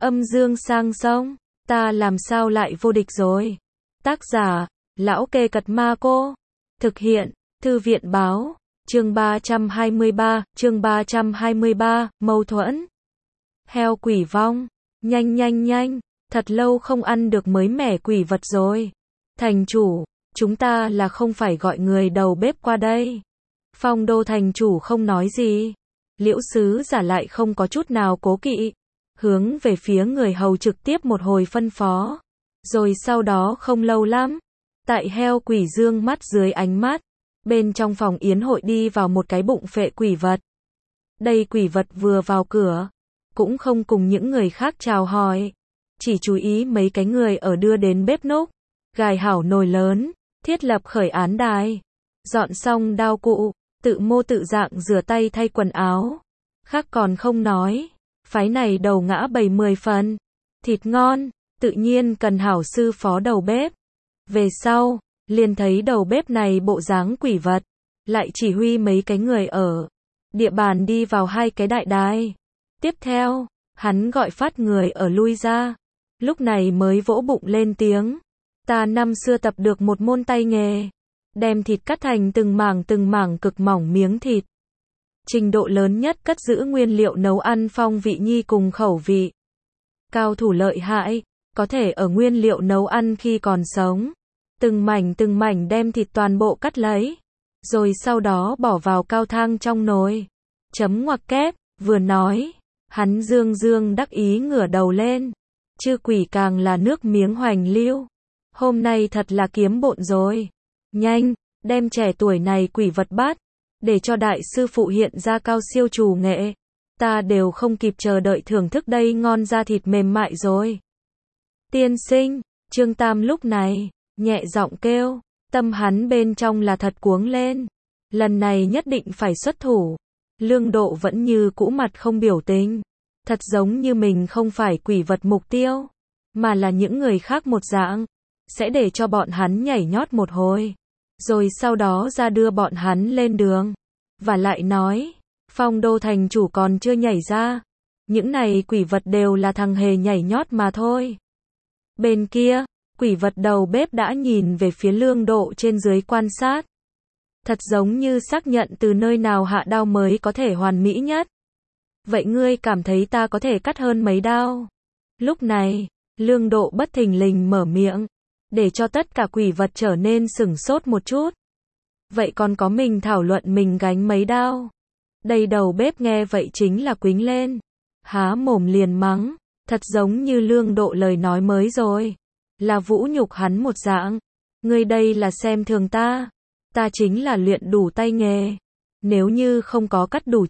Âm dương sang sông, ta làm sao lại vô địch rồi. Tác giả, Lão Kê Cật Ma Cô. Thực hiện, Thư viện Báo. Chương 323, mâu thuẫn. Heo quỷ vong. Nhanh, thật lâu không ăn được mới mẻ quỷ vật rồi. Thành chủ, chúng ta là không phải gọi người đầu bếp qua đây. Phong Đô thành chủ không nói gì. Liễu sứ giả lại không có chút nào cố kỵ. Hướng về phía người hầu trực tiếp một hồi phân phó. Rồi sau đó không lâu lắm, tại heo quỷ dương mắt dưới ánh mắt, bên trong phòng yến hội đi vào một cái bụng phệ quỷ vật. Đây quỷ vật vừa vào cửa, cũng không cùng những người khác chào hỏi, chỉ chú ý mấy cái người ở đưa đến bếp núc, gài hảo nồi lớn, thiết lập khởi án đài, dọn xong đao cụ, tự mô tự dạng rửa tay thay quần áo. Khác còn không nói, phái này đầu ngã 70 phần, thịt ngon, tự nhiên cần hảo sư phó đầu bếp. Về sau, liền thấy đầu bếp này bộ dáng quỷ vật, lại chỉ huy mấy cái người ở địa bàn đi vào hai cái đại đài. Tiếp theo, hắn gọi phát người ở lui ra, lúc này mới vỗ bụng lên tiếng. Ta năm xưa tập được một môn tay nghề, đem thịt cắt thành từng mảng cực mỏng miếng thịt. Trình độ lớn nhất cất giữ nguyên liệu nấu ăn phong vị nhi cùng khẩu vị. Cao thủ lợi hại, có thể ở nguyên liệu nấu ăn khi còn sống. Từng mảnh đem thịt toàn bộ cắt lấy. Rồi sau đó bỏ vào cao thang trong nồi. Chấm ngoặc kép, vừa nói. Hắn dương đắc ý ngửa đầu lên. Chư quỷ càng là nước miếng hoành lưu. Hôm nay thật là kiếm bộn rồi. Nhanh, đem trẻ tuổi này quỷ vật bắt. Để cho đại sư phụ hiện ra cao siêu trù nghệ. Ta đều không kịp chờ đợi thưởng thức đây ngon da thịt mềm mại rồi. Tiên sinh, Trương Tam lúc này, nhẹ giọng kêu, tâm hắn bên trong là thật cuống lên. Lần này nhất định phải xuất thủ. Lương Độ vẫn như cũ mặt không biểu tình. Thật giống như mình không phải quỷ vật mục tiêu, mà là những người khác một dạng. Sẽ để cho bọn hắn nhảy nhót một hồi. Rồi sau đó ra đưa bọn hắn lên đường. Và lại nói, Phong Đô thành chủ còn chưa nhảy ra. Những này quỷ vật đều là thằng hề nhảy nhót mà thôi. Bên kia, quỷ vật đầu bếp đã nhìn về phía Lương Độ trên dưới quan sát. Thật giống như xác nhận từ nơi nào hạ đao mới có thể hoàn mỹ nhất. Vậy ngươi cảm thấy ta có thể cắt hơn mấy đao? Lúc này, Lương Độ bất thình lình mở miệng, để cho tất cả quỷ vật trở nên sửng sốt một chút. Vậy còn có mình thảo luận mình gánh mấy đao? Đây đầu bếp nghe vậy chính là quính lên. Há mồm liền mắng, thật giống như Lương Độ lời nói mới rồi. Là vũ nhục hắn một dạng. Ngươi đây là xem thường ta. Ta chính là luyện đủ tay nghề. Nếu như không có cắt đủ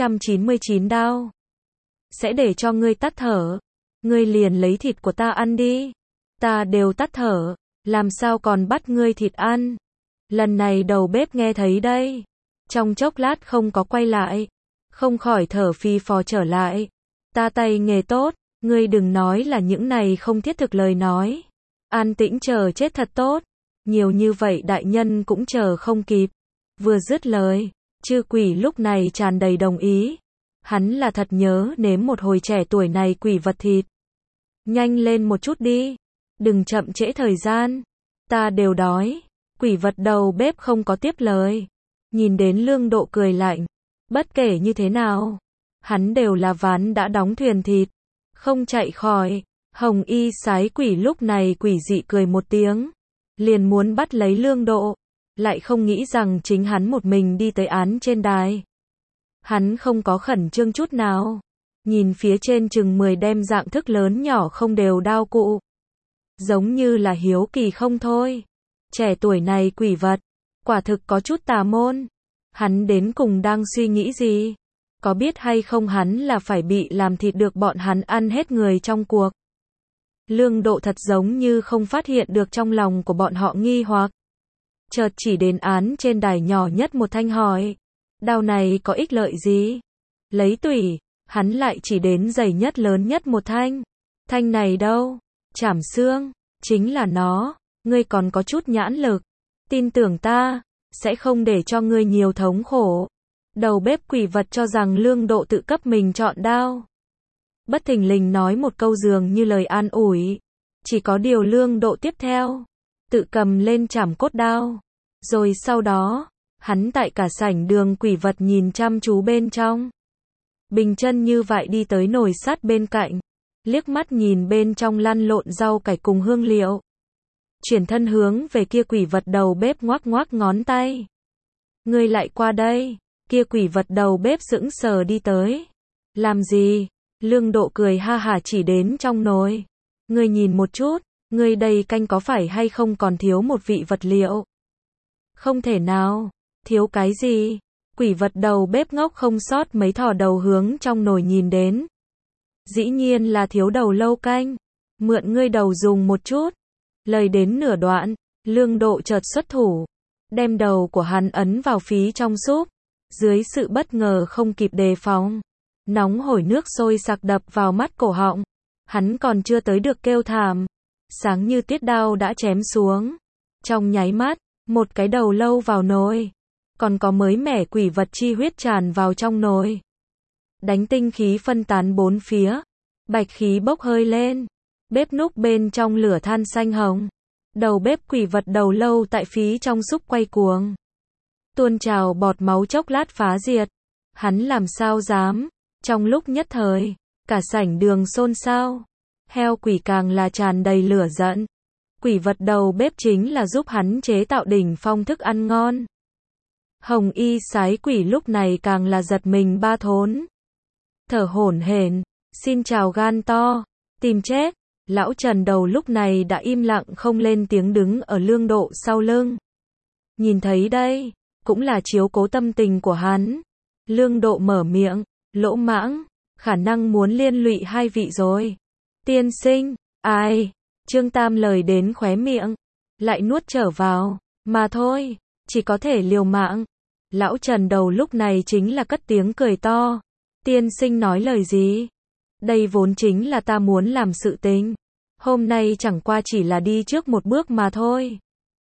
999 đao, sẽ để cho ngươi tắt thở. Ngươi liền lấy thịt của ta ăn đi. Ta đều tắt thở, làm sao còn bắt ngươi thịt ăn? Lần này đầu bếp nghe thấy đây. Trong chốc lát không có quay lại. Không khỏi thở phì phò trở lại. Ta tay nghề tốt, ngươi đừng nói là những này không thiết thực lời nói. An tĩnh chờ chết thật tốt. Nhiều như vậy đại nhân cũng chờ không kịp. Vừa dứt lời, chư quỷ lúc này tràn đầy đồng ý. Hắn là thật nhớ nếm một hồi trẻ tuổi này quỷ vật thịt. Nhanh lên một chút đi. Đừng chậm trễ thời gian. Ta đều đói. Quỷ vật đầu bếp không có tiếp lời. Nhìn đến Lương Độ cười lạnh. Bất kể như thế nào, hắn đều là ván đã đóng thuyền thịt. Không chạy khỏi. Hồng y sái quỷ lúc này quỷ dị cười một tiếng. Liền muốn bắt lấy Lương Độ. Lại không nghĩ rằng chính hắn một mình đi tới án trên đài. Hắn không có khẩn trương chút nào. Nhìn phía trên chừng 10 đem dạng thức lớn nhỏ không đều đao cụ. Giống như là hiếu kỳ không thôi. Trẻ tuổi này quỷ vật. Quả thực có chút tà môn. Hắn đến cùng đang suy nghĩ gì? Có biết hay không hắn là phải bị làm thịt được bọn hắn ăn hết người trong cuộc? Lương Độ thật giống như không phát hiện được trong lòng của bọn họ nghi hoặc. Chợt chỉ đến án trên đài nhỏ nhất một thanh hỏi. Đao này có ích lợi gì? Lấy tủy, hắn lại chỉ đến dày nhất lớn nhất một thanh. Thanh này đâu? Chảm xương, chính là nó. Ngươi còn có chút nhãn lực. Tin tưởng ta, sẽ không để cho ngươi nhiều thống khổ. Đầu bếp quỷ vật cho rằng Lương Độ tự cấp mình chọn đao. bất thình lình nói một câu dường như lời an ủi. Chỉ có điều Lương Độ tiếp theo, tự cầm lên trảm cốt đao. Rồi sau đó, hắn tại cả sảnh đường quỷ vật nhìn chăm chú bên trong. Bình chân như vậy đi tới nồi sắt bên cạnh, liếc mắt nhìn bên trong lăn lộn rau cải cùng hương liệu. Chuyển thân hướng về kia quỷ vật đầu bếp ngoắc ngoắc ngón tay. Ngươi lại qua đây, kia quỷ vật đầu bếp sững sờ đi tới. Làm gì? Lương Độ cười ha hả chỉ đến trong nồi. Ngươi nhìn một chút, ngươi đây canh có phải hay không còn thiếu một vị vật liệu? Không thể nào, thiếu cái gì? Quỷ vật đầu bếp ngốc không sót mấy thò đầu hướng trong nồi nhìn đến. Dĩ nhiên là thiếu đầu lâu canh. Mượn ngươi đầu dùng một chút. Lời đến nửa đoạn, Lương Độ chợt xuất thủ, đem đầu của hắn ấn vào phí trong súp. Dưới sự bất ngờ không kịp đề phòng, nóng hổi nước sôi sặc đập vào mắt cổ họng. Hắn còn chưa tới được kêu thảm, sáng như tiết đao đã chém xuống. Trong nháy mắt, một cái đầu lâu vào nồi, còn có mới mẻ quỷ vật chi huyết tràn vào trong nồi. Đánh tinh khí phân tán bốn phía, bạch khí bốc hơi lên, bếp núc bên trong lửa than xanh hồng. Đầu bếp quỷ vật đầu lâu tại phí trong súp quay cuồng, tuôn trào bọt máu chốc lát phá diệt. Hắn làm sao dám? Trong lúc nhất thời, cả sảnh đường xôn xao. Heo quỷ càng là tràn đầy lửa giận. Quỷ vật đầu bếp chính là giúp hắn chế tạo đỉnh phong thức ăn ngon. Hồng y sái quỷ lúc này càng là giật mình ba thốn. Thở hổn hển, xin chào gan to, tìm chết. Lão Trần đầu lúc này đã im lặng không lên tiếng đứng ở Lương Độ sau lưng. Nhìn thấy đây, cũng là chiếu cố tâm tình của hắn. Lương Độ mở miệng, lỗ mãng, khả năng muốn liên lụy hai vị rồi. Tiên sinh, ai? Trương Tam lời đến khóe miệng, lại nuốt trở vào, mà thôi, chỉ có thể liều mạng. Lão Trần đầu lúc này chính là cất tiếng cười to. Tiên sinh nói lời gì? Đây vốn chính là ta muốn làm sự tình. Hôm nay chẳng qua chỉ là đi trước một bước mà thôi.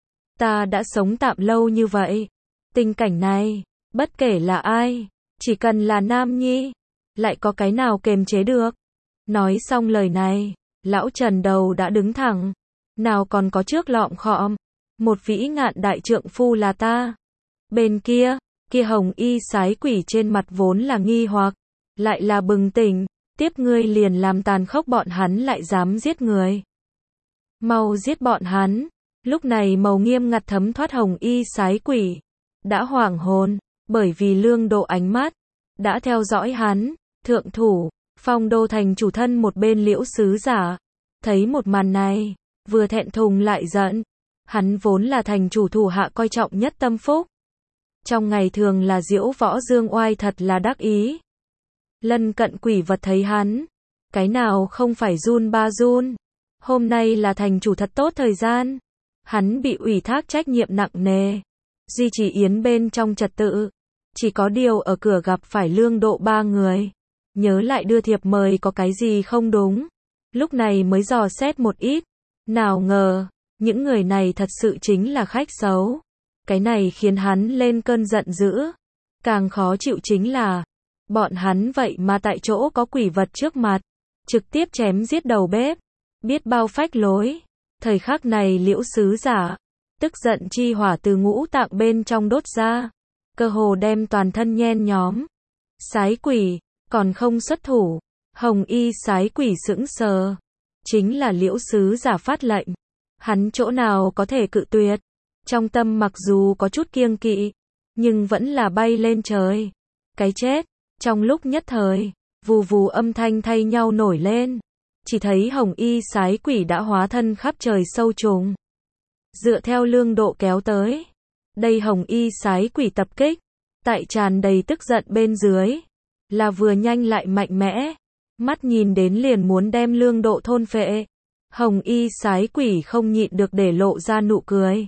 Ta đã sống tạm lâu như vậy. Tình cảnh này, bất kể là ai, chỉ cần là nam nhi, lại có cái nào kềm chế được. Nói xong lời này, lão Trần đầu đã đứng thẳng. Nào còn có trước lọm khọm. Một vĩ ngạn đại trượng phu là ta. Bên kia, kia hồng y sái quỷ trên mặt vốn là nghi hoặc, lại là bừng tỉnh. Tiếp ngươi liền làm tàn khốc bọn hắn lại dám giết người. Mau giết bọn hắn. Lúc này màu nghiêm ngặt thấm thoát hồng y sái quỷ đã hoảng hồn, bởi vì Lương Độ ánh mắt đã theo dõi hắn. Thượng thủ, Phong Đô thành chủ thân một bên Liễu sứ giả, thấy một màn này, vừa thẹn thùng lại giận. Hắn vốn là thành chủ thủ hạ coi trọng nhất tâm phúc. Trong ngày thường là diễu võ dương oai thật là đắc ý. Lân cận quỷ vật thấy hắn, cái nào không phải run ba run. Hôm nay là thành chủ thật tốt thời gian. Hắn bị ủy thác trách nhiệm nặng nề, duy trì yến bên trong trật tự. Chỉ có điều ở cửa gặp phải Lương Độ ba người, nhớ lại đưa thiệp mời có cái gì không đúng. Lúc này mới dò xét một ít. Nào ngờ, những người này thật sự chính là khách xấu. Cái này khiến hắn lên cơn giận dữ. Càng khó chịu chính là bọn hắn vậy mà tại chỗ có quỷ vật trước mặt, trực tiếp chém giết đầu bếp. Biết bao phách lối. Thời khắc này Liễu sứ giả, tức giận chi hỏa từ ngũ tạng bên trong đốt ra, cơ hồ đem toàn thân nhen nhóm. Sái quỷ, còn không xuất thủ. Hồng y sái quỷ sững sờ. Chính là Liễu sứ giả phát lệnh. Hắn chỗ nào có thể cự tuyệt. Trong tâm mặc dù có chút kiêng kỵ, nhưng vẫn là bay lên trời. Cái chết. Trong lúc nhất thời, vù vù âm thanh thay nhau nổi lên. Chỉ thấy hồng y sái quỷ đã hóa thân khắp trời sâu trùng, dựa theo Lương Độ kéo tới. Đây hồng y sái quỷ tập kích, tại tràn đầy tức giận bên dưới, là vừa nhanh lại mạnh mẽ. Mắt nhìn đến liền muốn đem Lương Độ thôn phệ. Hồng y sái quỷ không nhịn được để lộ ra nụ cười.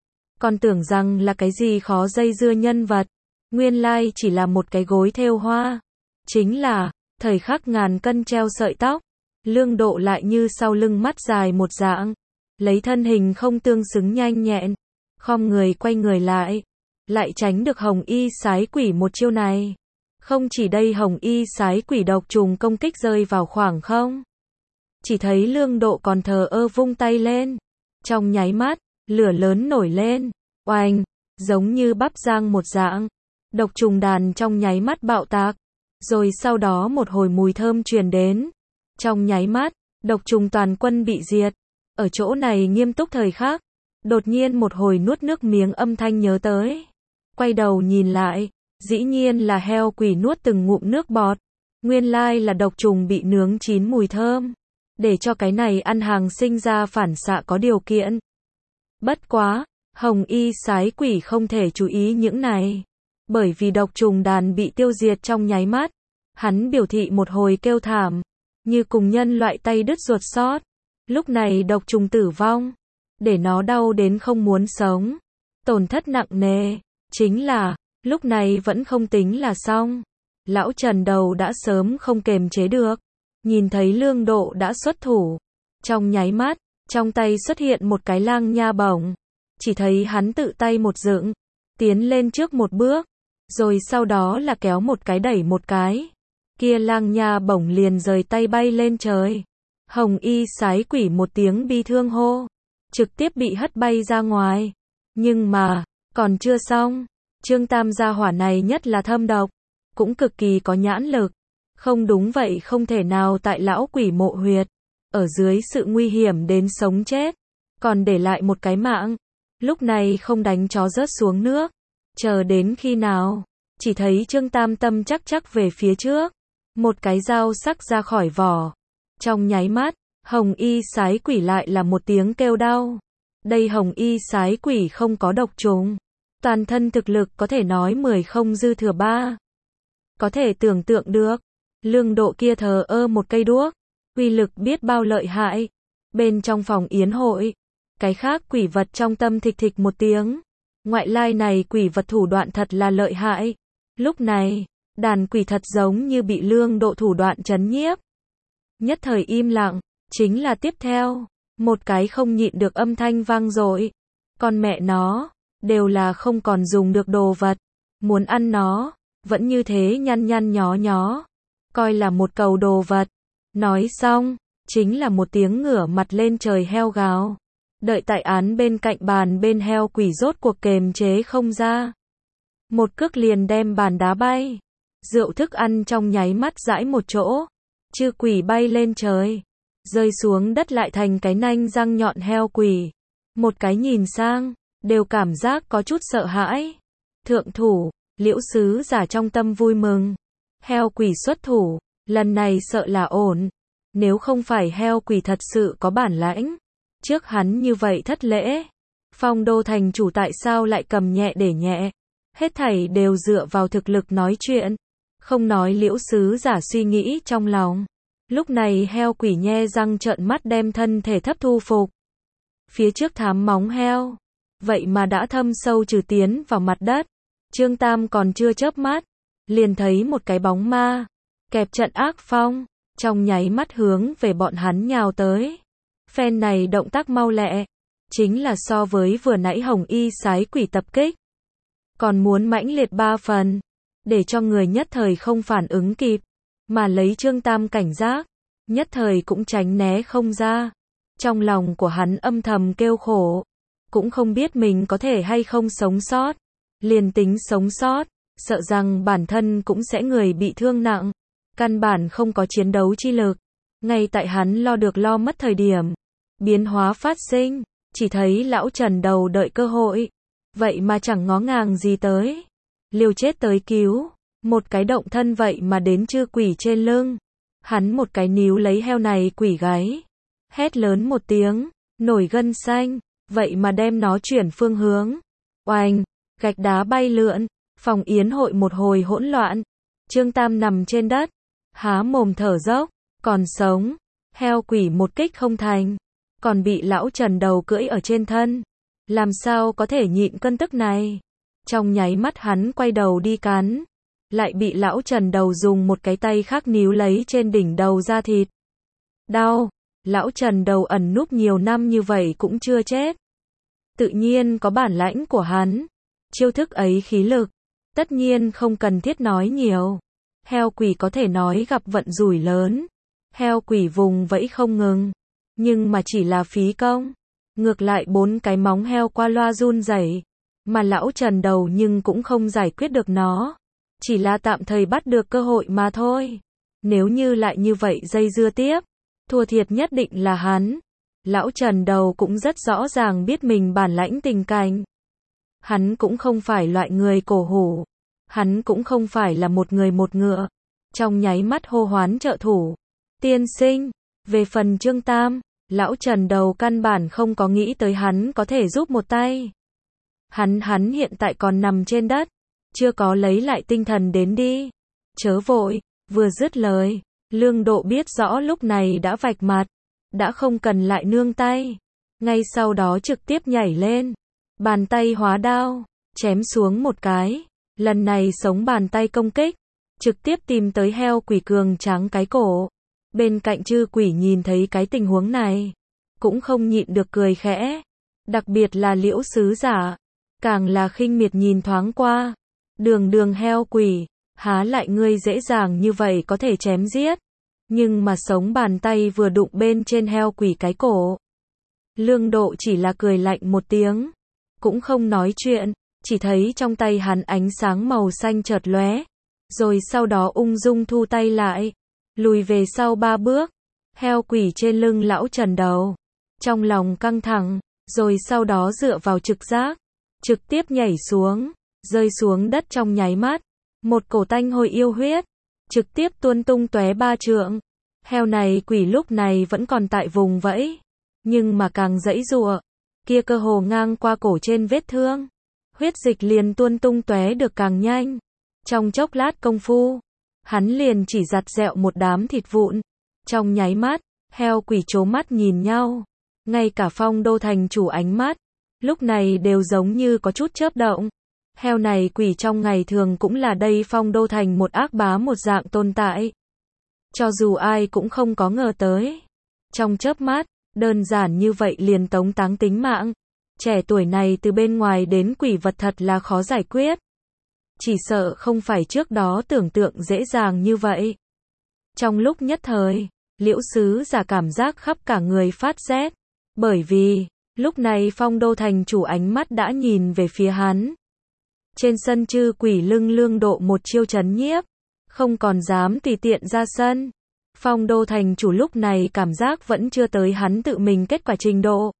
Còn tưởng rằng là cái gì khó dây dưa nhân vật. Nguyên lai chỉ là một cái gối thêu hoa. Chính là, thời khắc ngàn cân treo sợi tóc. Lương Độ lại như sau lưng mắt dài một dạng. Lấy thân hình không tương xứng nhanh nhẹn. Khom người quay người lại. Lại tránh được hồng y sái quỷ một chiêu này. Không chỉ đây hồng y sái quỷ độc trùng công kích rơi vào khoảng không. Chỉ thấy Lương Độ còn thờ ơ vung tay lên. Trong nháy mắt, lửa lớn nổi lên. Oanh, giống như bắp rang một dạng. Độc trùng đàn trong nháy mắt bạo tạc. Rồi sau đó một hồi mùi thơm truyền đến. Trong nháy mắt, độc trùng toàn quân bị diệt. Ở chỗ này nghiêm túc thời khắc. Đột nhiên một hồi nuốt nước miếng âm thanh nhớ tới. Quay đầu nhìn lại. Dĩ nhiên là heo quỷ nuốt từng ngụm nước bọt. Nguyên lai là độc trùng bị nướng chín mùi thơm. Để cho cái này ăn hàng sinh ra phản xạ có điều kiện. Bất quá, hồng y sái quỷ không thể chú ý những này. Bởi vì độc trùng đàn bị tiêu diệt trong nháy mắt. Hắn biểu thị một hồi kêu thảm. Như cùng nhân loại tay đứt ruột xót. Lúc này độc trùng tử vong. Để nó đau đến không muốn sống. Tổn thất nặng nề. Chính là, lúc này vẫn không tính là xong. Lão Trần đầu đã sớm không kềm chế được. Nhìn thấy Lương Độ đã xuất thủ. Trong nháy mắt, trong tay xuất hiện một cái lang nha bổng. Chỉ thấy hắn tự tay một dựng. Tiến lên trước một bước. Rồi sau đó là kéo một cái đẩy một cái. Kia lang nha bổng liền rời tay bay lên trời. Hồng y sái quỷ một tiếng bi thương hô. Trực tiếp bị hất bay ra ngoài. Nhưng mà, còn chưa xong. Trương Tam gia hỏa này nhất là thâm độc. Cũng cực kỳ có nhãn lực. Không đúng vậy không thể nào tại lão quỷ mộ huyệt. Ở dưới sự nguy hiểm đến sống chết. Còn để lại một cái mạng. Lúc này không đánh chó rớt xuống nước. Chờ đến khi nào. Chỉ thấy Trương Tam tâm chắc về phía trước. Một cái dao sắc ra khỏi vỏ. Trong nháy mắt, hồng y sái quỷ lại là một tiếng kêu đau. Đây hồng y sái quỷ không có độc trùng. Toàn thân thực lực có thể nói 10 không dư thừa 3. Có thể tưởng tượng được. Lương Độ kia thờ ơ một cây đuốc. Uy lực biết bao lợi hại. Bên trong phòng yến hội. Cái khác quỷ vật trong tâm thịch thịch một tiếng. Ngoại lai này quỷ vật thủ đoạn thật là lợi hại. Lúc này, đàn quỷ thật giống như bị Lương Độ thủ đoạn trấn nhiếp. Nhất thời im lặng. Chính là tiếp theo. Một cái không nhịn được âm thanh vang dội. Con mẹ nó. Đều là không còn dùng được đồ vật. Muốn ăn nó. Vẫn như thế nhăn nhăn nhó nhó. Coi là một cầu đồ vật. Nói xong. Chính là một tiếng ngửa mặt lên trời heo gào. Đợi tại án bên cạnh bàn bên heo quỷ rốt cuộc kềm chế không ra. Một cước liền đem bàn đá bay. Rượu thức ăn trong nháy mắt dãi một chỗ. Chư quỷ bay lên trời. Rơi xuống đất lại thành cái nanh răng nhọn heo quỷ. Một cái nhìn sang. Đều cảm giác có chút sợ hãi. Thượng thủ. Liễu sứ giả trong tâm vui mừng. Heo quỷ xuất thủ. Lần này sợ là ổn. Nếu không phải heo quỷ thật sự có bản lãnh. Trước hắn như vậy thất lễ. Phong đô thành chủ tại sao lại cầm nhẹ để nhẹ. Hết thảy đều dựa vào thực lực nói chuyện. Không nói liễu sứ giả suy nghĩ trong lòng. Lúc này heo quỷ nhe răng trợn mắt đem thân thể thấp thu phục. Phía trước thám móng heo. Vậy mà đã thâm sâu trừ tiến vào mặt đất. Trương Tam còn chưa chớp mắt. Liền thấy một cái bóng ma. Kẹp trận ác phong. Trong nháy mắt hướng về bọn hắn nhào tới. Phen này động tác mau lẹ. Chính là so với vừa nãy hồng y sái quỷ tập kích. Còn muốn mãnh liệt 3 phần. Để cho người nhất thời không phản ứng kịp. Mà lấy Trương Tam cảnh giác. Nhất thời cũng tránh né không ra. Trong lòng của hắn âm thầm kêu khổ. Cũng không biết mình có thể hay không sống sót. Liền tính sống sót. Sợ rằng bản thân cũng sẽ người bị thương nặng. Căn bản không có chiến đấu chi lực. Ngay tại hắn lo được lo mất thời điểm. Biến hóa phát sinh. Chỉ thấy lão Trần đầu đợi cơ hội. Vậy mà chẳng ngó ngàng gì tới. Liều chết tới cứu. Một cái động thân vậy mà đến chư quỷ trên lưng. Hắn một cái níu lấy heo này quỷ gáy. Hét lớn một tiếng. Nổi gân xanh. Vậy mà đem nó chuyển phương hướng. Oanh. Gạch đá bay lượn. Phòng yến hội một hồi hỗn loạn. Trương Tam nằm trên đất. Há mồm thở dốc. Còn sống. Heo quỷ một kích không thành. Còn bị lão Trần đầu cưỡi ở trên thân. Làm sao có thể nhịn cơn tức này. Trong nháy mắt hắn quay đầu đi cắn. Lại bị lão Trần đầu dùng một cái tay khác níu lấy trên đỉnh đầu da thịt. Đau. Lão Trần đầu ẩn núp nhiều năm như vậy cũng chưa chết. Tự nhiên có bản lãnh của hắn. Chiêu thức ấy khí lực. Tất nhiên không cần thiết nói nhiều. Heo quỷ có thể nói gặp vận rủi lớn. Heo quỷ vùng vẫy không ngừng, nhưng mà chỉ là phí công. Ngược lại 4 cái móng heo qua loa run rẩy, mà lão Trần đầu nhưng cũng không giải quyết được nó. Chỉ là tạm thời bắt được cơ hội mà thôi. Nếu như lại như vậy dây dưa tiếp, thua thiệt nhất định là hắn. Lão Trần đầu cũng rất rõ ràng biết mình bản lãnh tình cảnh. Hắn cũng không phải loại người cổ hủ. Hắn cũng không phải là một người một ngựa. Trong nháy mắt hô hoán trợ thủ. Tiên sinh, về phần Trương Tam, lão Trần đầu căn bản không có nghĩ tới hắn có thể giúp một tay. Hắn hiện tại còn nằm trên đất, chưa có lấy lại tinh thần đến đi. Chớ vội, vừa dứt lời, Lương Độ biết rõ lúc này đã vạch mặt, đã không cần lại nương tay. Ngay sau đó trực tiếp nhảy lên, bàn tay hóa đao, chém xuống một cái. Lần này sống bàn tay công kích, trực tiếp tìm tới heo quỷ cường tráng cái cổ. Bên cạnh chư quỷ nhìn thấy cái tình huống này, cũng không nhịn được cười khẽ. Đặc biệt là Liễu sứ giả, càng là khinh miệt nhìn thoáng qua. Đường heo quỷ, há lại ngươi dễ dàng như vậy có thể chém giết. Nhưng mà sống bàn tay vừa đụng bên trên heo quỷ cái cổ. Lương Độ chỉ là cười lạnh một tiếng, cũng không nói chuyện, chỉ thấy trong tay hắn ánh sáng màu xanh chợt lóe, rồi sau đó ung dung thu tay lại, lùi về sau 3 bước. Heo quỷ trên lưng lão Trần đầu, trong lòng căng thẳng, rồi sau đó dựa vào trực giác, trực tiếp nhảy xuống, rơi xuống đất trong nháy mắt, một cổ tanh hôi yêu huyết, trực tiếp tuôn tung tóe 3 trượng. Heo này quỷ lúc này vẫn còn tại vùng vẫy, nhưng mà càng giãy giụa, kia cơ hồ ngang qua cổ trên vết thương, huyết dịch liền tuôn tung tóe được càng nhanh. Trong chốc lát công phu, hắn liền chỉ giặt dẹo một đám thịt vụn. Trong nháy mắt, heo quỷ trố mắt nhìn nhau, ngay cả Phong Đô thành chủ ánh mắt lúc này đều giống như có chút chớp động. Heo này quỷ trong ngày thường cũng là đây Phong Đô thành một ác bá một dạng tồn tại. Cho dù ai cũng không có ngờ tới. Trong chớp mắt, đơn giản như vậy liền tống táng tính mạng. Trẻ tuổi này từ bên ngoài đến quỷ vật thật là khó giải quyết. Chỉ sợ không phải trước đó tưởng tượng dễ dàng như vậy. Trong lúc nhất thời, Liễu sứ giả cảm giác khắp cả người phát rét. Bởi vì, lúc này Phong Đô thành chủ ánh mắt đã nhìn về phía hắn. Trên sân chư quỷ lưng Lương Độ một chiêu trấn nhiếp, không còn dám tùy tiện ra sân. Phong Đô thành chủ lúc này cảm giác vẫn chưa tới hắn tự mình kết quả trình độ.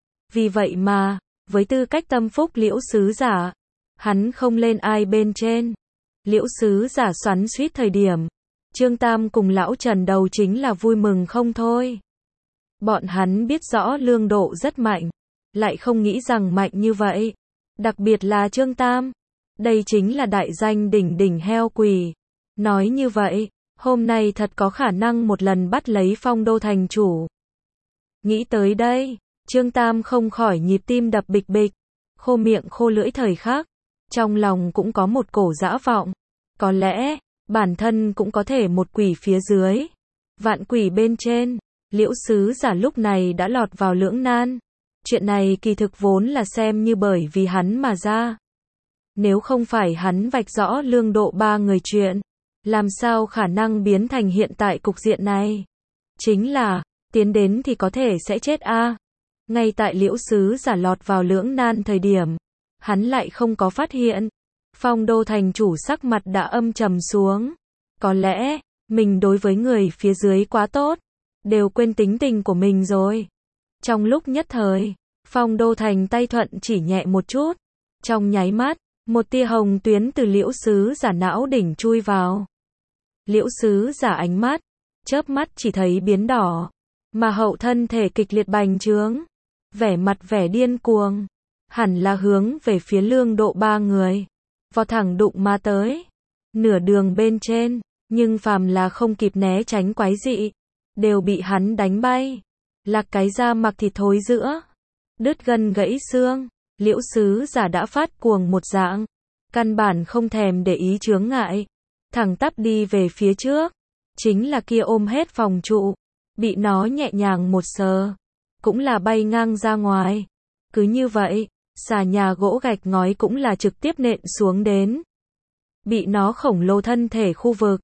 Vì vậy mà, với tư cách tâm phúc Liễu sứ giả, hắn không lên ai bên trên. Liễu sứ giả xoắn xuýt thời điểm, Trương Tam cùng lão Trần đầu chính là vui mừng không thôi. Bọn hắn biết rõ Lương Độ rất mạnh, lại không nghĩ rằng mạnh như vậy. Đặc biệt là Trương Tam, đây chính là đại danh đỉnh đỉnh heo quỷ. Nói như vậy, hôm nay thật có khả năng một lần bắt lấy Phong Đô thành chủ. Nghĩ tới đây, Trương Tam không khỏi nhịp tim đập bịch bịch, khô miệng khô lưỡi thời khắc. Trong lòng cũng có một cổ dã vọng. Có lẽ, bản thân cũng có thể một quỷ phía dưới, vạn quỷ bên trên. Liễu sứ giả lúc này đã lọt vào lưỡng nan. Chuyện này kỳ thực vốn là xem như bởi vì hắn mà ra. Nếu không phải hắn vạch rõ Lương Độ 3 người chuyện, làm sao khả năng biến thành hiện tại cục diện này? Chính là, tiến đến thì có thể sẽ chết a. Ngay tại Liễu sứ giả lọt vào lưỡng nan thời điểm, hắn lại không có phát hiện. Phong Đô thành chủ sắc mặt đã âm trầm xuống. Có lẽ, mình đối với người phía dưới quá tốt, đều quên tính tình của mình rồi. Trong lúc nhất thời, Phong Đô thành tay thuận chỉ nhẹ một chút. Trong nháy mắt, một tia hồng tuyến từ Liễu sứ giả não đỉnh chui vào. Liễu sứ giả ánh mắt, chớp mắt chỉ thấy biến đỏ, mà hậu thân thể kịch liệt bành trướng, vẻ mặt vẻ điên cuồng, hẳn là hướng về phía Lương Độ 3 người, vọt thẳng đụng mà tới. Nửa đường bên trên, nhưng phàm là không kịp né tránh quái dị, đều bị hắn đánh bay. Lạc cái da mặc thịt thối giữa, đứt gân gãy xương. Liễu sứ giả đã phát cuồng một dạng, căn bản không thèm để ý chướng ngại, thẳng tắp đi về phía trước. Chính là kia ôm hết phòng trụ, bị nó nhẹ nhàng một sờ, cũng là bay ngang ra ngoài. Cứ như vậy, xà nhà gỗ gạch ngói cũng là trực tiếp nện xuống đến. Bị nó khổng lồ thân thể khu vực,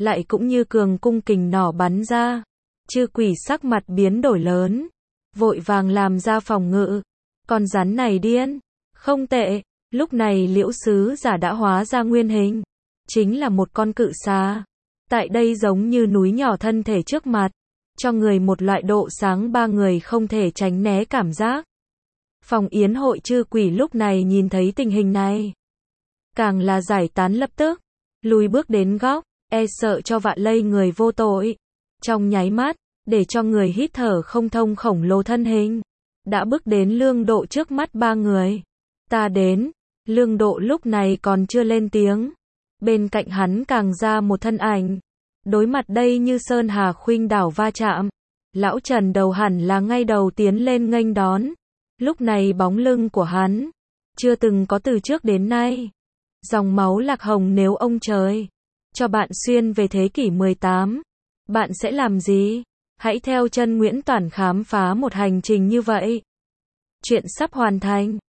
lại cũng như cường cung kình nỏ bắn ra. Chư quỷ sắc mặt biến đổi lớn, vội vàng làm ra phòng ngự. Con rắn này điên, không tệ. Lúc này Liễu sứ giả đã hóa ra nguyên hình, chính là một con cự xà. Tại đây giống như núi nhỏ thân thể trước mặt, cho người một loại độ sáng ba người không thể tránh né cảm giác. Phòng yến hội chư quỷ lúc này nhìn thấy tình hình này, càng là giải tán lập tức, lùi bước đến góc, e sợ cho vạ lây người vô tội. Trong nháy mắt, để cho người hít thở không thông khổng lồ thân hình, đã bước đến Lương Độ trước mắt ba người. Ta đến. Lương Độ lúc này còn chưa lên tiếng, bên cạnh hắn càng ra một thân ảnh. Đối mặt đây như sơn hà khuynh đảo va chạm, lão Trần đầu hẳn là ngay đầu tiến lên nghênh đón. Lúc này bóng lưng của hắn chưa từng có từ trước đến nay. Dòng máu lạc hồng, nếu ông trời cho bạn xuyên về thế kỷ 18, bạn sẽ làm gì? Hãy theo chân Nguyễn Toản khám phá một hành trình như vậy. Chuyện sắp hoàn thành.